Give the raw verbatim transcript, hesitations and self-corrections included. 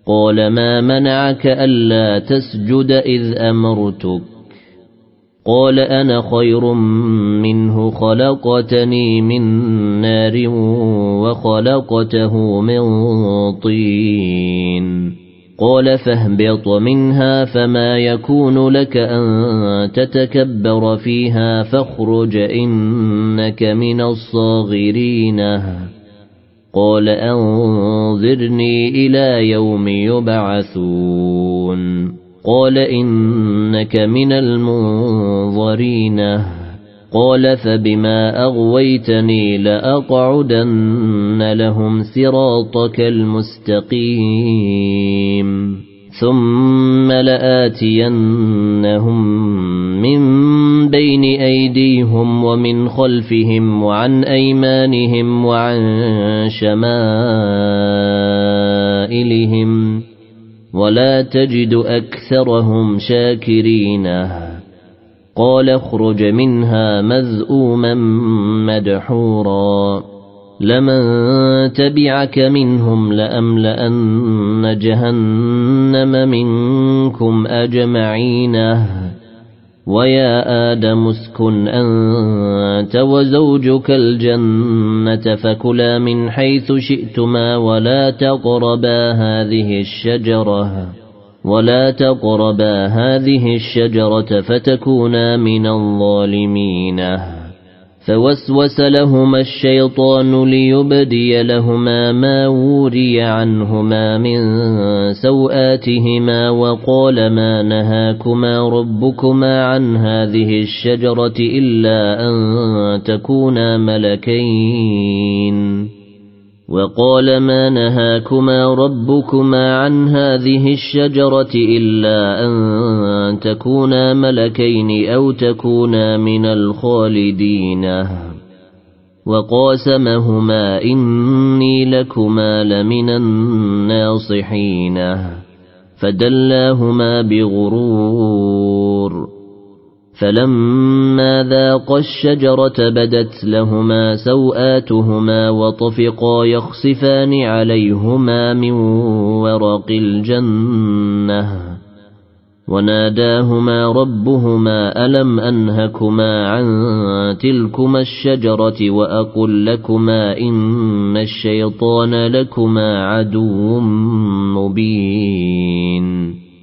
قال ما منعك ألا تسجد إذ أمرتك قال أنا خير منه خلقتني من نار وخلقته من طين قال فاهبط منها فما يكون لك أن تتكبر فيها فاخرج إنك من الصاغرين قال أنظرني إلى يوم يبعثون قال إنك من المنظرين قال فبما أغويتني لأقعدن لهم صراطك المستقيم ثم لآتينهم من بين أيديهم ومن خلفهم وعن أيمانهم وعن شمائلهم ولا تجد أكثرهم شاكرين قال اخرج منها مذءوما مدحورا لمن تبعك منهم لأملأن جهنم منكم أجمعين ويا آدم اسكن أنت وزوجك الجنة فكلا من حيث شئتما ولا تقربا هذه الشجرة ولا تقربا هذه الشجرة فتكونا من الظالمين فوسوس لهما الشيطان ليبدي لهما ما وري عنهما من سوآتهما وقال ما نهاكما ربكما عن هذه الشجرة إلا أن تكونا ملكين وقال ما نهاكما ربكما عن هذه الشجرة إلا أن تكونا ملكين أو تكونا من الخالدين وقاسمهما إني لكما لمن الناصحين فدلاهما بغرور فلما ذاقا الشجرة بدت لهما سوآتهما وطفقا يخصفان عليهما من ورق الجنة وناداهما ربهما ألم أنهكما عن تلكما الشجرة وأقل لكما إن الشيطان لكما عدو مبين